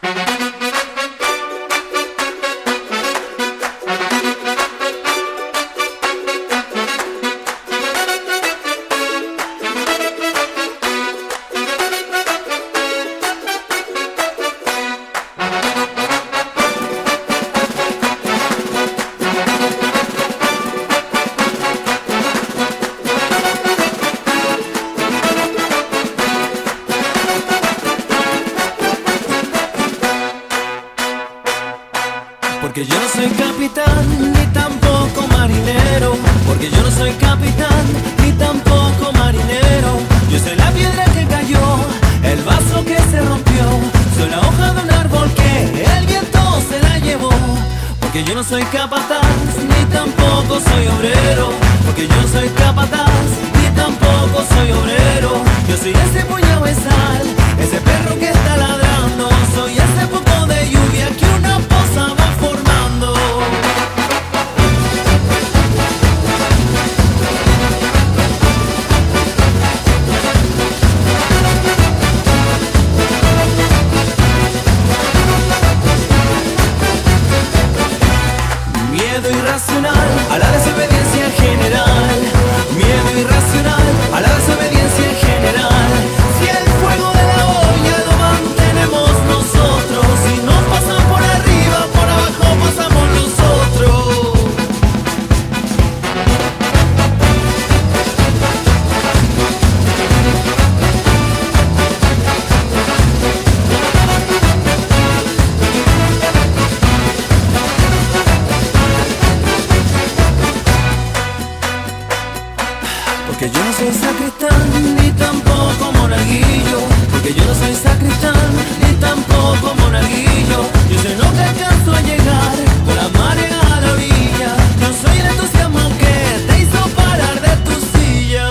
Porque yo no soy capitán, ni tampoco marinero. Porque yo no soy capitán, ni tampoco marinero. Yo soy la piedra que cayó, el vaso que se rompió. Soy la hoja de un árbol que el viento se la llevó. Porque yo no soy capataz, ni tampoco soy obrero. Porque yo no soy capataz, ni tampoco soy obrero. Yo soy ese puñado de sal, ese perro que está ladrando. Soy ese poco de lluvia que una poza va formando. Miedo irracional a la desobediencia general. Miedo irracional a la desobediencia general. Si el fuego de la olla lo mantenemos nosotros, si nos pasan por arriba, por abajo pasamos nosotros. Porque yo no soy sacristán, ni tampoco monaguillo. Porque yo no soy sacristán, ni tampoco monaguillo. Yo soy lo que alcanzo a llegar con la marea a la orilla. Yo soy el entusiasmo que te hizo parar de tu silla.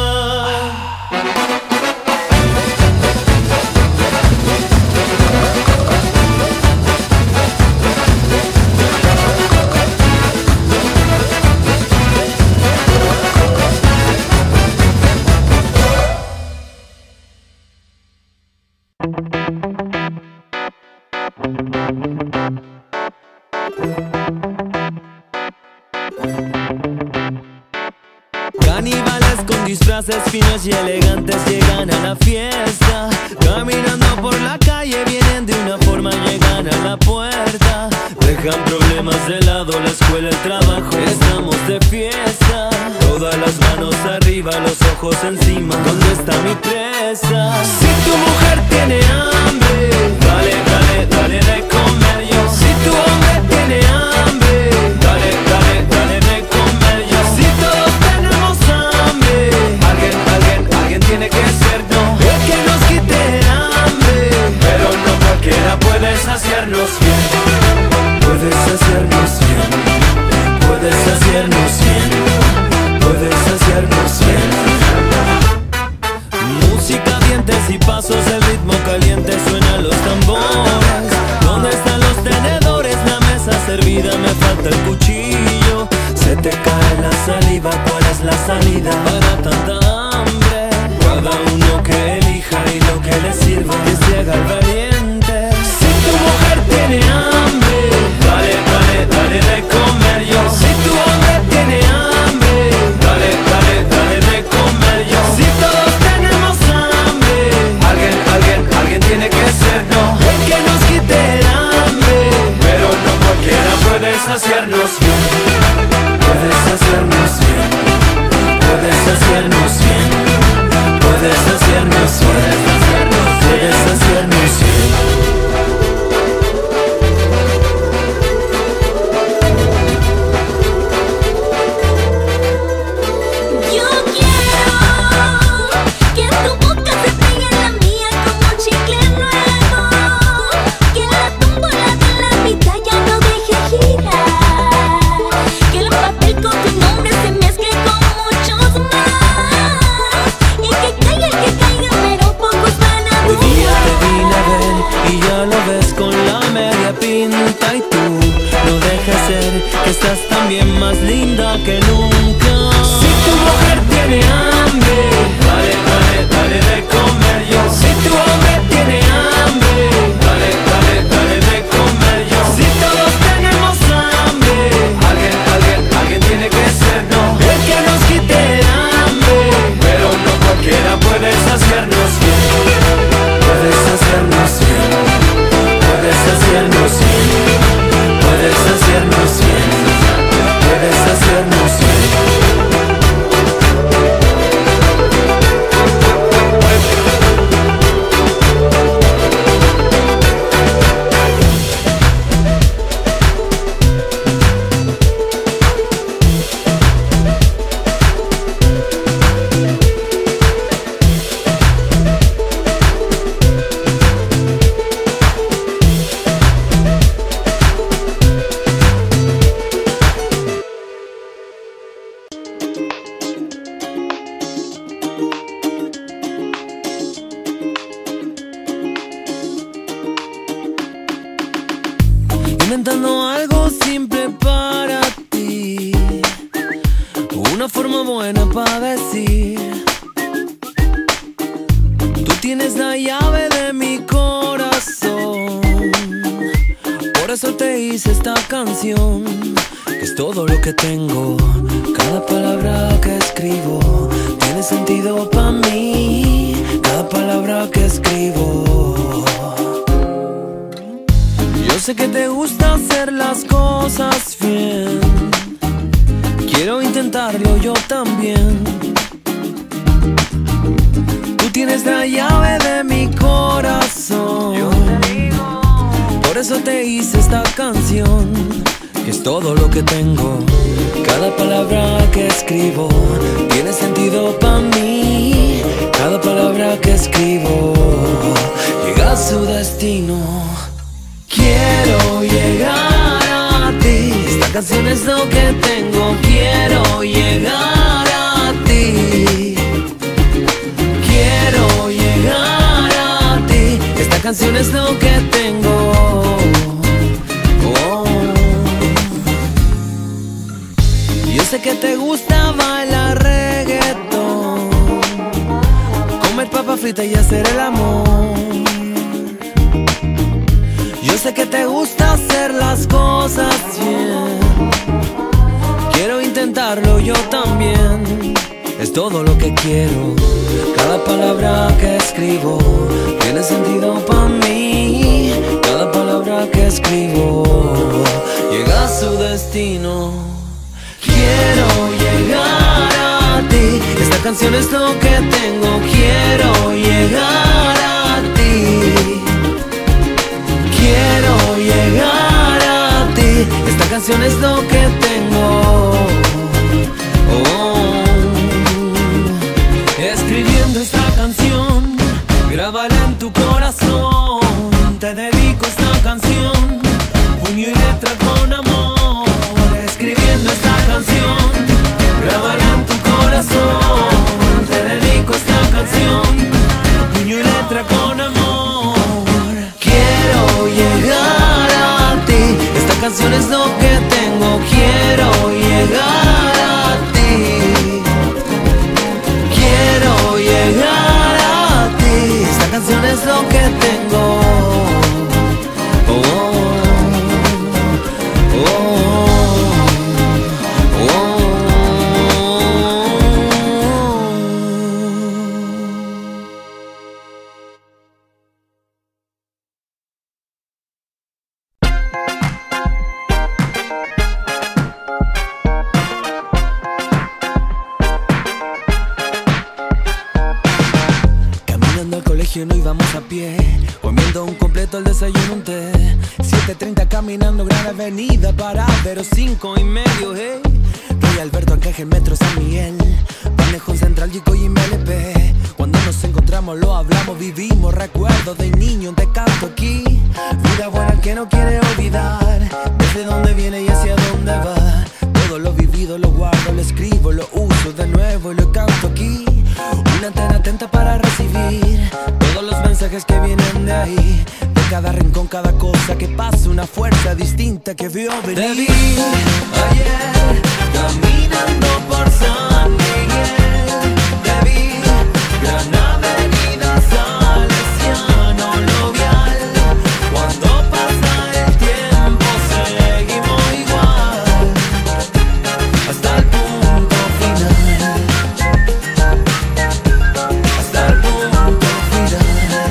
Caníbales con disfraces finos y elegantes llegan a la fiesta. Caminando por la calle vienen de una forma, llegan a la puerta. Dejan problemas de lado, la escuela, el trabajo, estamos de fiesta. Todas las manos arriba, los ojos encima, ¿dónde está mi presa? Si tu mujer tiene hambre, dale, dale, dale de comer yo. Si tu hombre tiene hambre, dale, dale, dale de comer yo. Si todos tenemos hambre, alguien tiene que ser, no, el que nos quite el hambre. Pero no cualquiera puede saciarnos bien. Puedes saciarnos bien. Puedes saciarnos bien. Puedes saciarnos bien. Música, dientes y pasos, el ritmo caliente, suenan los tambores. ¿Dónde están los tenedores? La mesa servida, me falta el cuchillo. Se te cae la saliva, ¿cuál es la salida para tanta hambre? Cada uno que elija y lo que le sirva, que se haga el valiente. Si tu mujer tiene hambre, dale, dale, dale de comer yo. Si tu hombre tiene hambre, dale, dale, dale de comer yo. Si todos tenemos hambre, alguien tiene que ser, no, el que nos quite el hambre. Pero no cualquiera puede saciarnos bien. Puedes saciarnos bien. Puedes saciarnos bien. Puedes saciarnos bien. Puedes saciarnos inventando algo simple para ti, una forma buena para decir: tú tienes la llave de mi corazón. Por eso te hice esta canción, que es todo lo que tengo. Cada palabra que escribo tiene sentido para mí. Cada palabra que escribo. Yo sé que te gusta hacer las cosas bien. Quiero intentarlo yo también. Tú tienes la llave de mi corazón. Yo te digo. Por eso te hice esta canción, que es todo lo que tengo. Cada palabra que escribo tiene sentido para mí. Cada palabra que escribo llega a su destino. Quiero llegar a ti. Esta canción es lo que tengo. Quiero llegar a ti. Quiero llegar a ti. Esta canción es lo que tengo. Oh. Yo sé que te gusta bailar reggaetón, comer papa frita y hacer el amor. Yo sé que te gusta hacer las cosas bien. Quiero intentarlo yo también. Es todo lo que quiero. Cada palabra que escribo tiene sentido para mí. Cada palabra que escribo llega a su destino. Quiero llegar a ti. Esta canción es lo que tengo. Quiero llegar a ti. Quiero llegar a ti. Esta canción es lo que tengo. Oh. Escribiendo esta canción, grábala en tu corazón. Te dedico esta canción, puño y letra con amor. Escribiendo esta canción, grábala en tu corazón. Te dedico esta canción, puño y letra con amor. Quiero llegar a ti. Esta canción es lo que tengo. Quiero llegar a ti. Quiero llegar a ti. Esta canción es lo que tengo. Oh, oh, oh, oh. Caminando al colegio no íbamos a pie, comiendo un completo, el desayuno, un té. 7:30 caminando Gran Avenida para Vero 5:30, hey. Rey Alberto, Ancaje, Metro, San Miguel, Manejón, Central, Yico y MLP. Cuando nos encontramos lo hablamos, vivimos recuerdos de niño, te canto aquí. Vida buena que no quiere olvidar, desde dónde viene y hacia dónde va. Todo lo vivido lo guardo, lo escribo, lo uso de nuevo y lo canto aquí. Una antena atenta para recibir todos los mensajes que vienen de ahí. De cada rincón, cada cosa que pasa, una fuerza distinta que vio venir. Te vi ayer caminando por San Miguel. Te vi, Gran Avenida Salesiano, lo vial. Cuando pasa el tiempo seguimos igual, hasta el punto final. Hasta el punto final.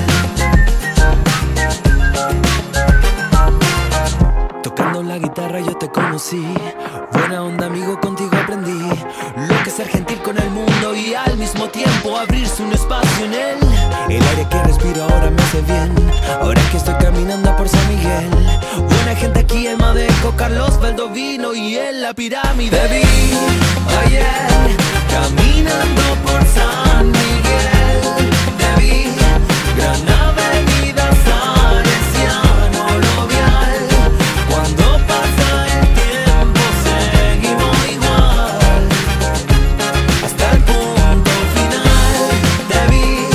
Tocando la guitarra yo te conocí. Buena onda, amigo, contigo aprendí lo que es ser gentil con el mundo y al mismo tiempo abrirse un espacio en él. El aire que respiro ahora me hace bien, ahora que estoy caminando por San Miguel. Buena gente aquí en Madeco, Carlos Valdovino y en la pirámide. Te vi ayer caminando por San Miguel. Te vi, Gran Avenida Salesiano, lo vial. Cuando pasa el tiempo seguimos igual, hasta el punto final. Te vi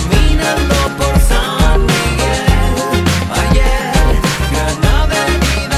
caminando por San Miguel ayer. Gran Avenida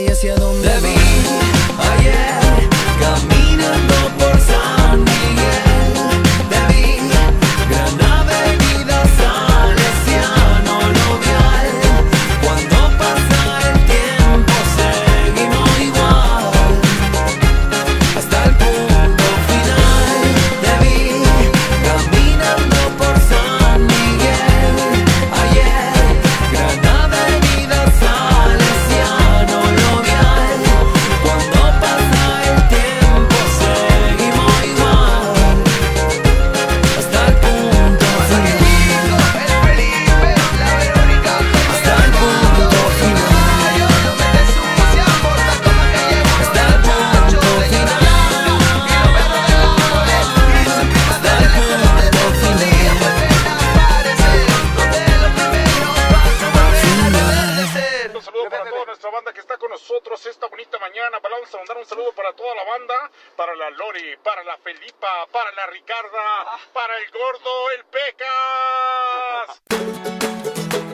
y hacia dónde te vi ayer caminando por San Miguel. Te vi Gran Avenida Salesiano Lovial. Cuando pasa el tiempo seguimos igual hasta el punto final. Te vi caminando por San Miguel ayer. Gran Avenida Salesiano Lovial. Cuando pasa el tiempo seguimos igual hasta el punto final. El Felipe, la Verónica, hasta el punto final. No me desucia por la toma que llevo. Hasta el punto final. Y lo veo de la mole. Y su prima de estos días vuelven a aparecer. Donde lo primero paso vuelven a agradecer. Un saludo para toda nuestra banda que está con nosotros esta bonita mañana. Vamos a mandar un saludo para toda la banda, para la Lori, para la Felipa, para la Ricarda, para el Gordo, el Pecas.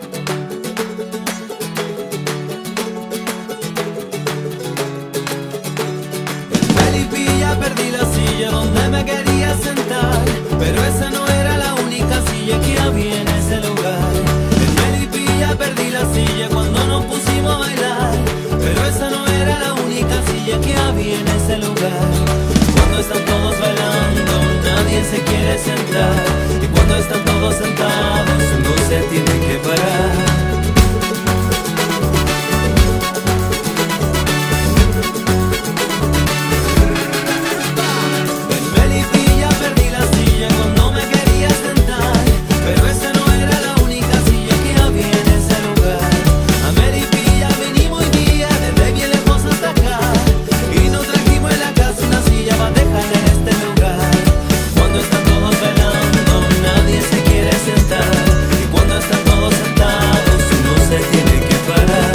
Melipilla perdí la silla donde me quería sentar, pero esa no era la única silla que había en ese lugar. En Melipilla perdí la silla cuando nos pusimos a bailar, pero esa no era la única silla que había en ese lugar. Cuando están todos bailando nadie se quiere sentar, y cuando están todos sentados uno se tiene que parar. En Melipilla perdí la silla cuando me quería sentar, pero esa no era la única silla que había en ese lugar. A Melipilla venimos hoy día desde bien lejos hasta acá, y nos trajimos en la casa una silla para dejarla en este lugar. Cuando están todos bailando nadie se quiere sentar, y cuando están todos sentados uno se tiene que parar.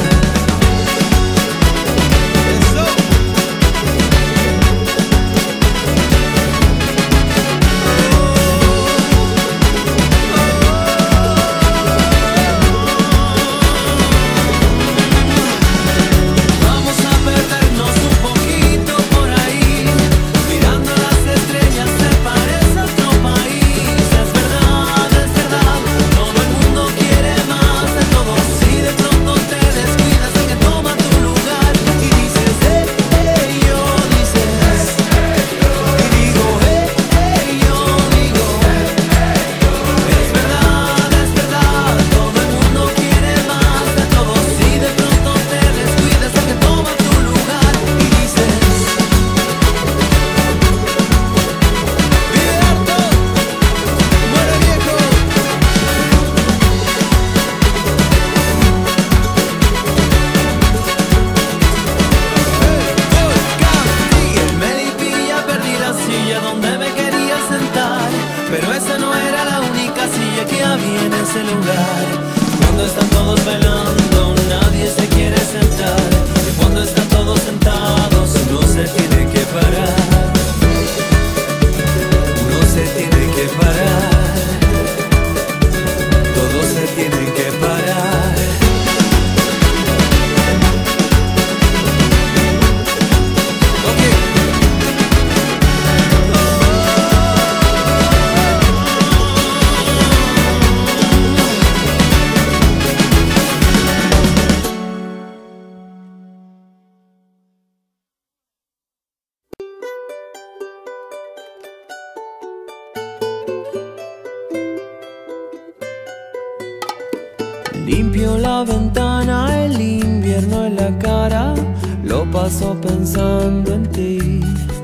Vamos a perdernos un poquito por ahí, mirando las estrellas se parece a otro país. Es verdad, todo el mundo quiere más de todos, y de pronto te descuidas el que toma tu lugar y dices yo, dices y digo yo digo. Es verdad, todo el mundo quiere más de todos, y de pronto te descuidas el que toma tu lugar y dices vive harto, muere viejo. En Melipilla perdí la silla donde me quería sentar, pero esa no era la única silla que había en ese lugar. Cuando están todos bailando nadie se quiere sentar, y cuando están todos sentados uno se tiene que parar. Uno se tiene que parar. Todos se tienen que parar. Limpio la ventana, el invierno en la cara, lo paso pensando en ti.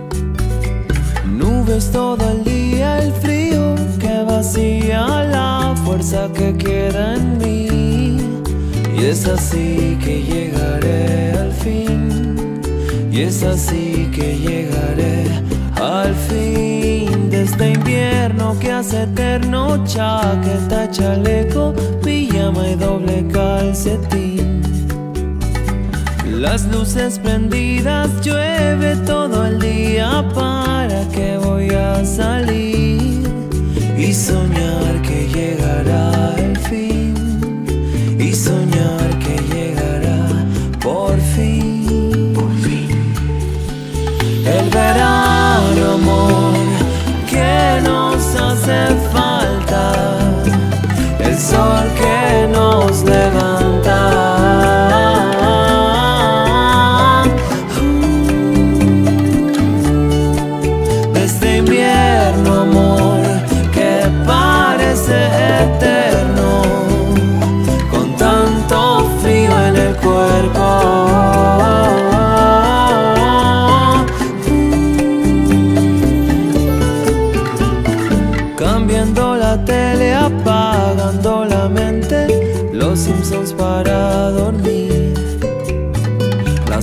Nubes todo el día, el frío que vacía la fuerza que queda en mí. Y es así que llegaré al fin, y es así que llegaré al fin de este invierno que hace eterno. Chaqueta, chaleco, pijama y doble calcetín. Las luces prendidas, llueve todo el día. ¿Para qué voy a salir y soñar que llegará el fin? Y soñar que llegará por fin.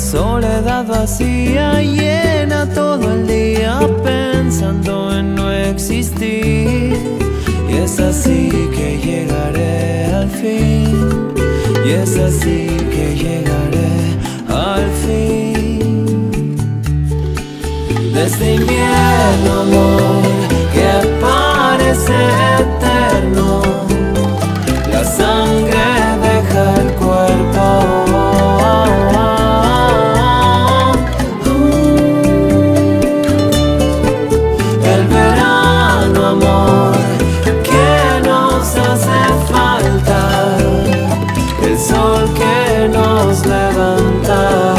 soledad vacía llena todo el día pensando en no existir. Y es así que llegaré al fin. Y es así que llegaré al fin. Desde invierno, amor, que parece eterno, la sangre deja el cuerpo. El verano, amor, que nos hace falta, el sol que nos levanta.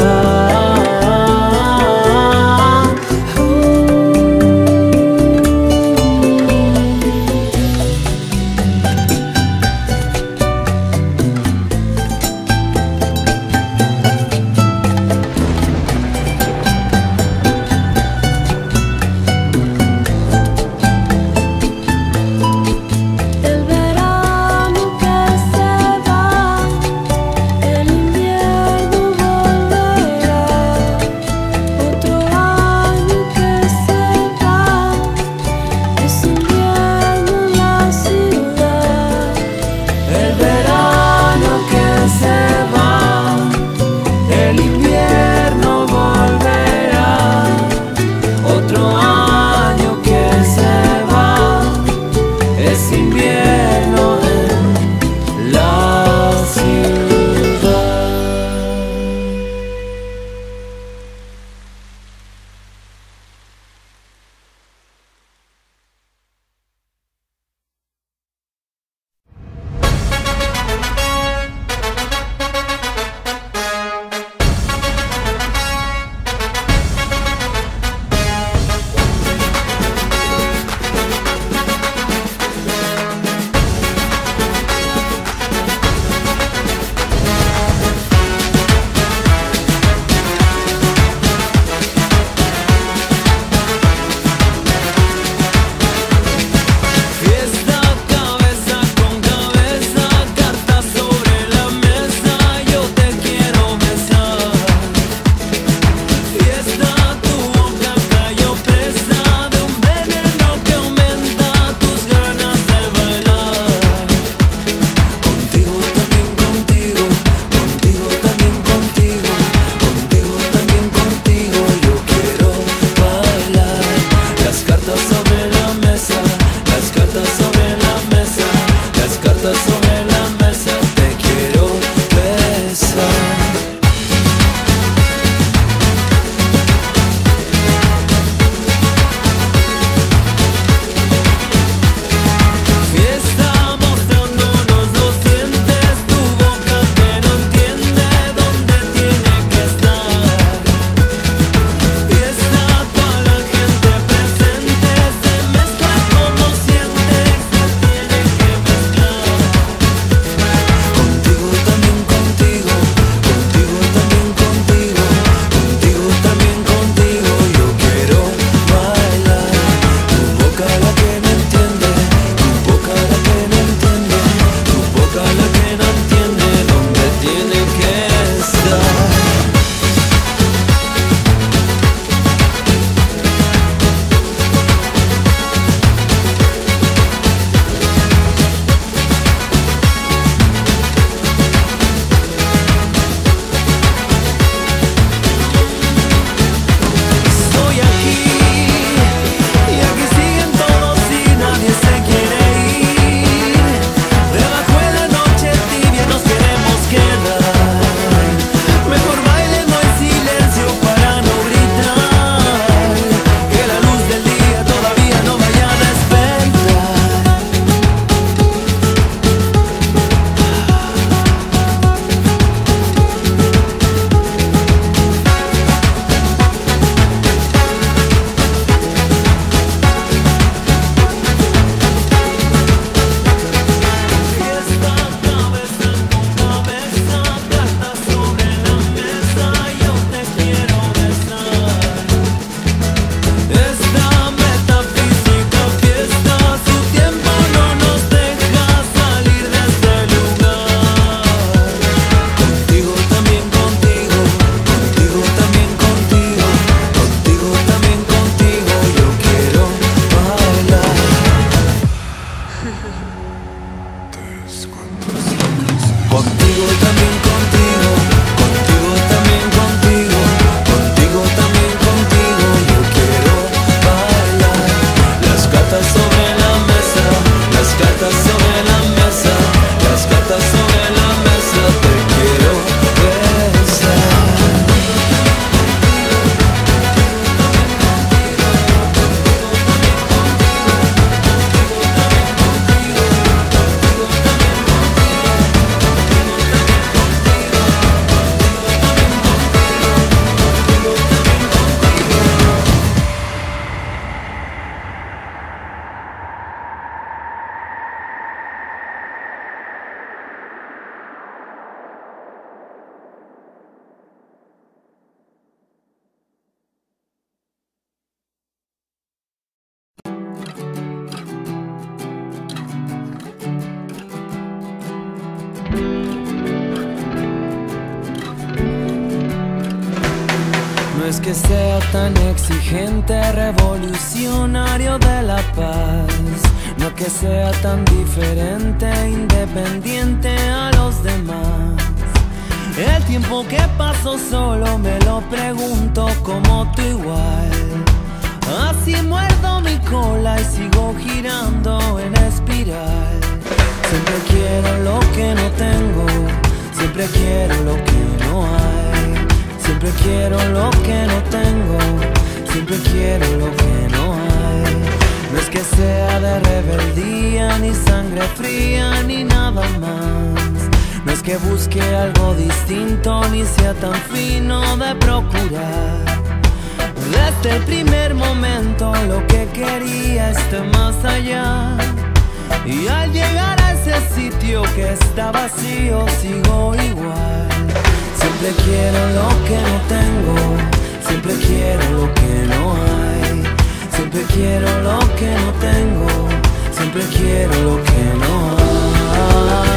es que sea tan exigente, revolucionario de la paz. No que sea tan diferente, independiente a los demás. El tiempo que paso solo me lo pregunto como tú igual. Así muerdo mi cola y sigo girando en espiral. Siempre quiero lo que no tengo, siempre quiero lo que no hay. Siempre quiero lo que no tengo, siempre quiero lo que no hay. No es que sea de rebeldía, ni sangre fría, ni nada más. No es que busque algo distinto, ni sea tan fino de procurar. Desde el primer momento lo que quería está más allá. Y al llegar a ese sitio que está vacío sigo igual. Siempre quiero lo que no tengo, siempre quiero lo que no hay. Siempre quiero lo que no tengo, siempre quiero lo que no hay.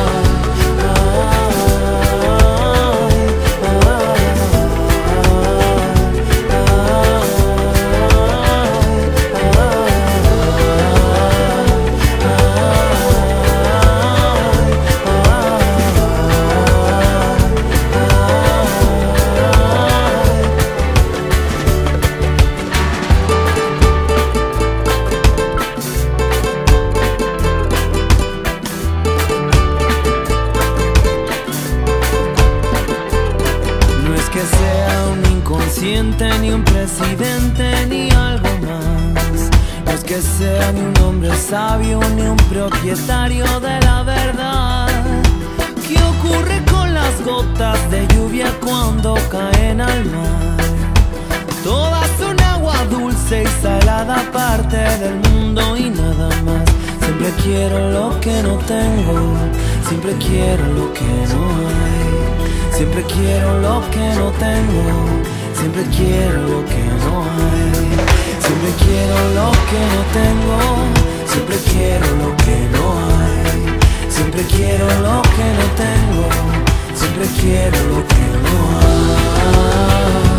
Ni un presidente ni algo más. No es que sea ni un hombre sabio ni un propietario de la verdad. ¿Qué ocurre con las gotas de lluvia cuando caen al mar? Todas son agua dulce y salada, parte del mundo y nada más. Siempre quiero lo que no tengo, siempre quiero lo que no hay. Siempre quiero lo que no tengo, siempre quiero lo que no hay. Siempre quiero lo que no tengo, siempre quiero lo que no hay. Siempre quiero lo que no tengo, siempre quiero lo que no hay.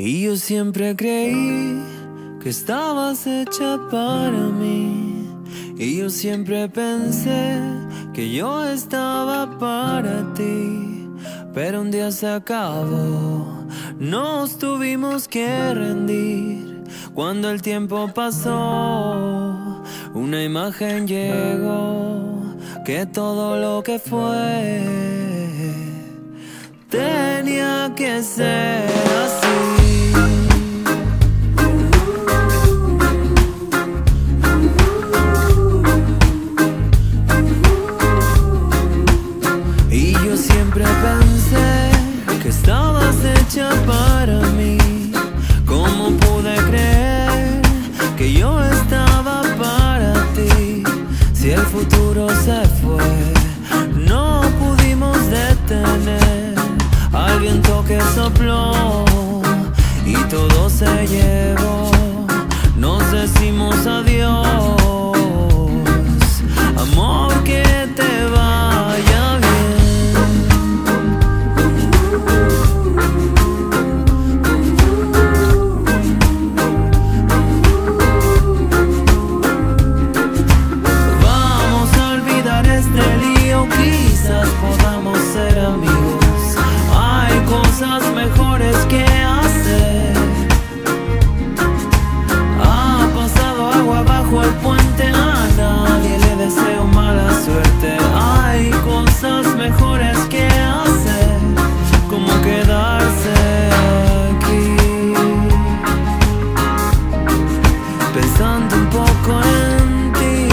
Y yo siempre creí que estabas hecha para mí. Y yo siempre pensé que yo estaba para ti. Pero un día se acabó, nos tuvimos que rendir. Cuando el tiempo pasó, una imagen llegó, que todo lo que fue tenía que ser así. Y yo siempre pensé que estabas hecha para mí. ¿Cómo pude creer que yo estaba para ti? Si el futuro se fue, no pudimos detener al viento que sopló y todo se llevó. Nos decimos adiós, amor, que te vaya bien. Quizás podamos ser amigos. Hay cosas mejores que hacer. Ha pasado agua bajo el puente, a nadie le deseo mala suerte. Hay cosas mejores que hacer, como quedarse aquí, pensando un poco en ti.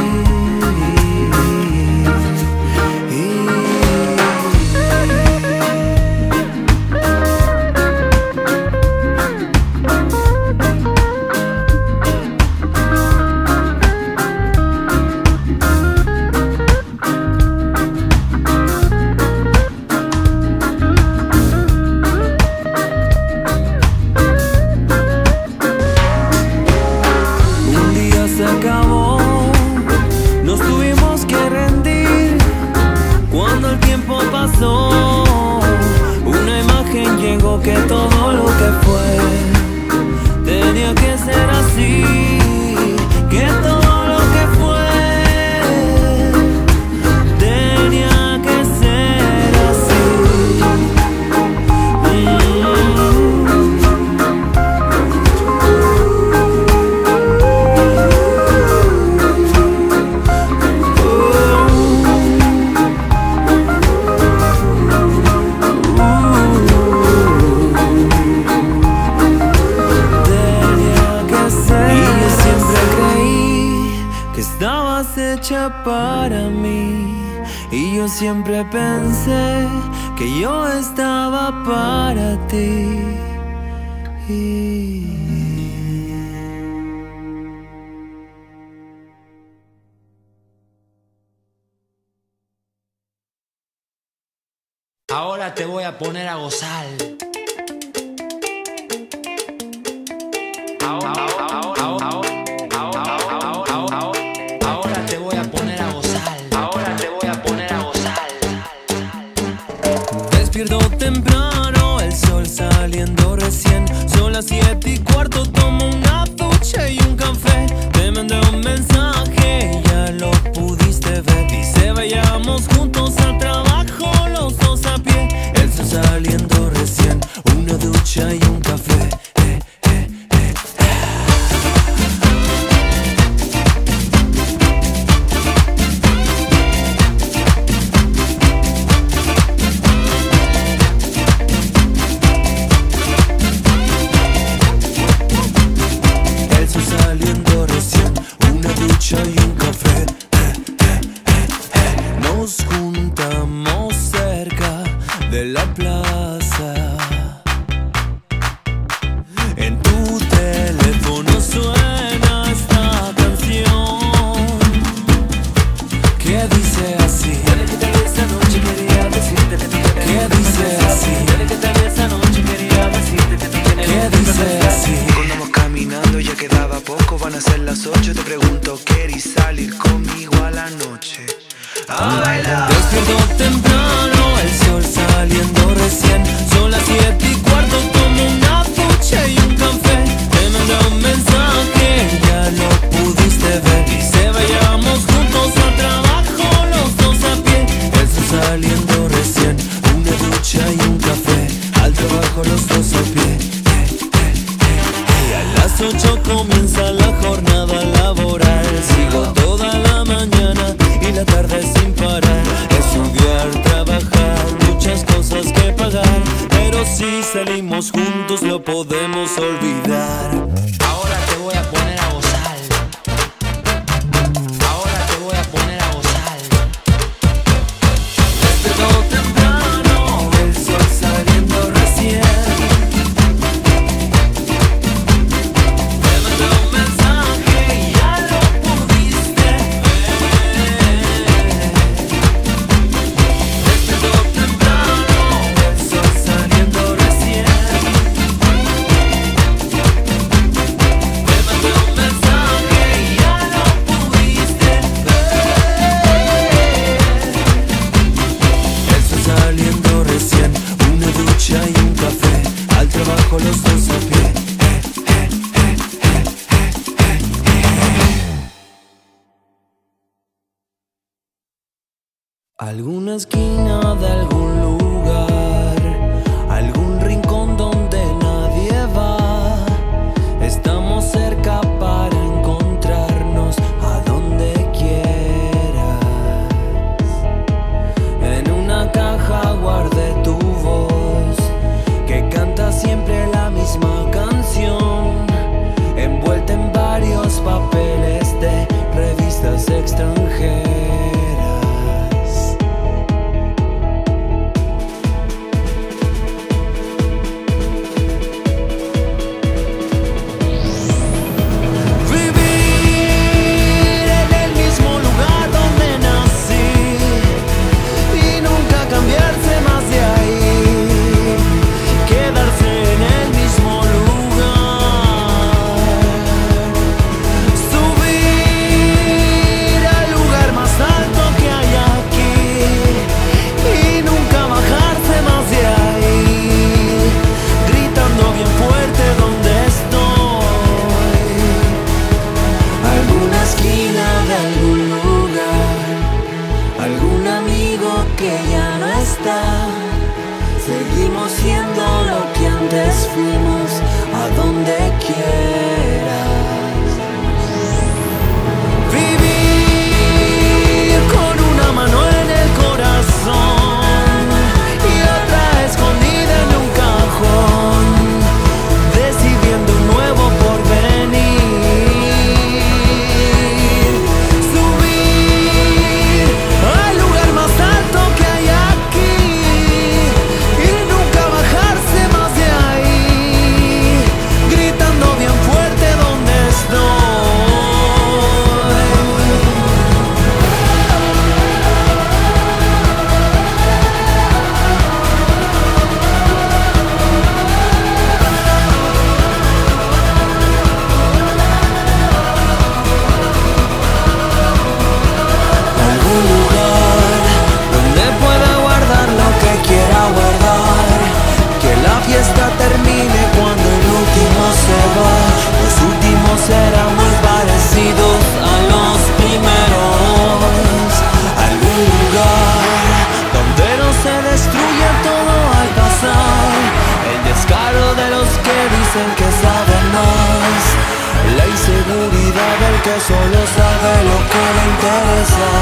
Una imagen llegó, que todo lo que fue tenía que ser así, que todo lo que fue tenía que ser así. Hecha para mí, y yo siempre pensé que yo estaba para ti. Ahora te voy a poner a gozar. Despierto temprano, el sol saliendo recién. Son las 7:15, tomo una ducha y un café. Te mandé un mensaje, ya lo pudiste ver. Dice vayamos juntos al trabajo, los dos a pie. El sol saliendo recién, una ducha y un café. Saliendo recién, una ducha y un café. Nos juntamos cerca de la plaza. En tu teléfono suena esta canción que dice así. Esta noche quería decirte que dice así. Esta noche quería decirte que dice así. Cuando vamos caminando ya quedaba poco, van a ser las 8. Te pregunto, ¿querés salir conmigo a la noche a bailar? Despierto temprano, el sol saliendo recién. Son las 7:15, tomo una ducha 8 comienza la jornada laboral. Sigo toda la mañana y la tarde sin parar. Estudiar, trabajar, muchas cosas que pagar. Pero si salimos juntos lo podemos olvidar. Ahora te voy a poner a gozar. Ahora te voy a poner a gozar. Desde todo temprano, el sol saliendo recién. Me mandó un mensaje y ya lo pudiste ver. Desde todo temprano, el sol saliendo recién. Me mandó un mensaje y ya lo pudiste ver. El sol saliendo recién, una ducha y un café, al trabajo los dos a pie. Alguna esquina de algún lugar, algún rincón donde nadie va. Estamos cerca para encontrarnos a donde quieras. En una caja guardé tu voz, que canta siempre la misma canción, envuelta en varios papeles de revistas extranjeras. Vivir en el mismo lugar donde nací y nunca cambiarse más de ahí. Quedarse en el mismo lugar. Subir al lugar más alto que hay aquí y nunca bajarse más de ahí. Gritando bien fuerte donde estoy. Alguna esquina de algún lugar, algún amigo que ya no está. Seguimos siendo lo que antes fuimos, a donde quieras. Vivir con una mano en el corazón y otra escondida en un cajón, decidiendo un nuevo porvenir. Subir al lugar más alto que hay aquí y nunca bajarse más de ahí. Gritando bien fuerte donde estoy. Algún lugar donde pueda guardar lo que quiera guardar. Que la fiesta termine cuando el último se va. Los últimos serán muy parecidos a los primeros. Algún lugar donde no se destruya todo al pasar. El descaro de los que dicen que saben más. La inseguridad del que solo sabe lo que le interesa.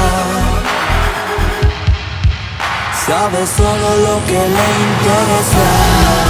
Sabe solo lo que le interesa.